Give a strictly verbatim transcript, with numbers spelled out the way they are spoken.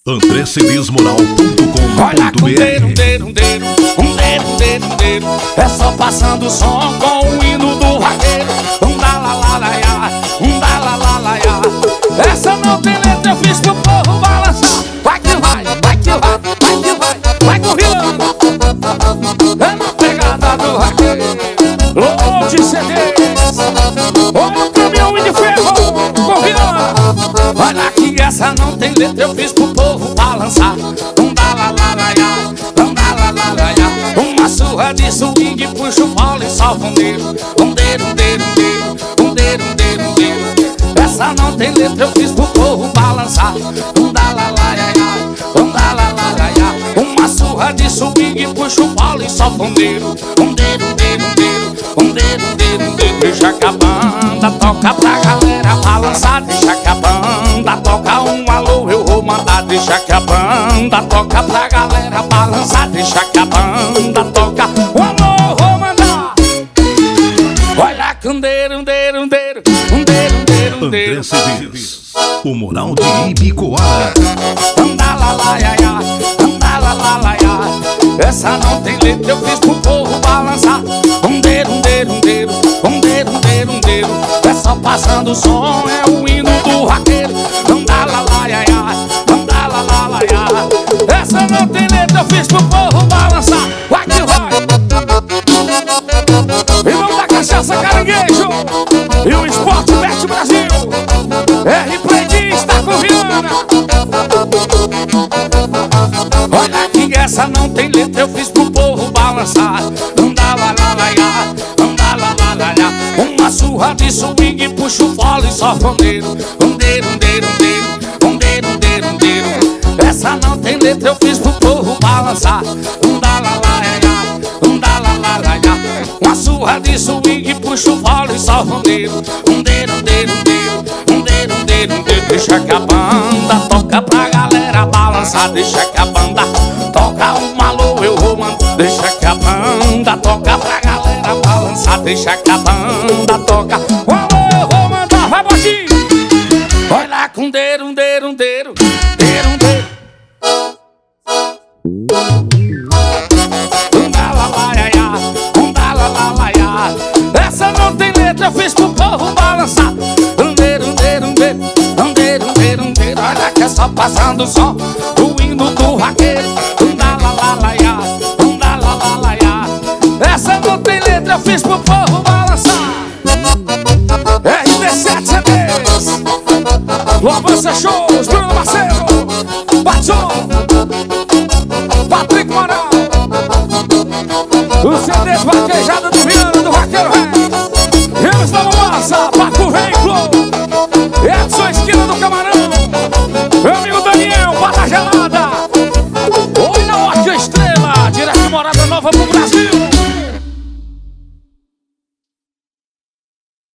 andré cedês moral ponto com Olha ponto com br. dedo, um dedo, um dedo, um dedo, um dedo, um dedo. É só passando o som com o hino do vaqueiro. Um da la la la ya, um da la la la ya. Essa não tem letra, eu fiz pro povo balançar. Vai que vai, vai que vai, vai que vai, vai correndo. É na pegada do vaqueiro. Load C Ds. Olha o caminhão de ferro, correndo. Olha que essa não tem letra, eu fiz pro povo balançar. Um da la la la ya, um da la la la ya. Uma surra de swing, puxa o polo e solta um dedo. Um dedo, um dedo, um dedo, um dedo, um dedo, um dedo. Essa não tem letra, eu fiz pro povo balançar. Um da la la ya ya, um da la la la ya. Uma surra de swing, puxa o polo e solta um dedo. Um dedo, um dedo, um dedo, um dedo, um dedo, um dedo. Deixa que a banda toca pra galera balançar. Deixa que a banda toca um alô, eu vou mandar. Deixa que a banda toca pra galera balançar. Deixa que a banda toca um alô, eu vou mandar. Olha que um dedo, um dedo, um dedo, um dedo, um dedo, um dedo. André Cedês, o moral de Ibicoara. Anda lá lá ya ya, anda lá lá lá ya. Essa não tem letra, eu fiz pro povo balançar. Um dedo, um dedo, um dedo, um dedo, um dedo, um dedo. É só passando o som, é o hino do vaqueiro. Anda lá lá ya ya, anda lá lá lá ya. Essa não tem letra, eu fiz pro povo balançar. Vai que vai. E vamos da cachaça caranguejo e o Esporte Bet Brasil. R Play diz, tá com Rihanna. Olha que essa não tem letra, eu fiz pro povo balançar. Anda lá lá lá ya, anda lá lá lá ya. Uma surra de swing, puxa o fole e só um dedo. Um dedo, um dedo, um dedo, um dedo, um dedo, um dedo. Essa não tem letra, eu fiz pro povo balançar. Anda lá lá ya, anda lá lá lá ya. Uma surra de swing, puxa o fole e só um dedo. Um dedo, um dedo, um dedo, um dedo, um dedo, um dedo. Deixa que a banda toca pra galera balançar. Deixa que a banda toca um alô, eu vou mandar. Deixa que a banda toca pra galera balançar. Deixa que a banda toca um alô, eu vou mandar. Vai, botinho! Olha com um dedo, um dedo, um dedo, dedo, um dedo. Um da la la ya ya, um da la la la ya. Essa não tem letra, eu fiz pro povo balançar. Um dedo, um dedo, um dedo, um dedo, um dedo, um dedo. Olha que é só passando o som, o hino do vaqueiro. Um da la la la ya, um da la la la ya. Essa não tem letra, eu fiz pro povo balançar. R D sete C Ds, Louvança Shows, Bruno Marcelo, Batson, Patrick Moral. O C D vaquejado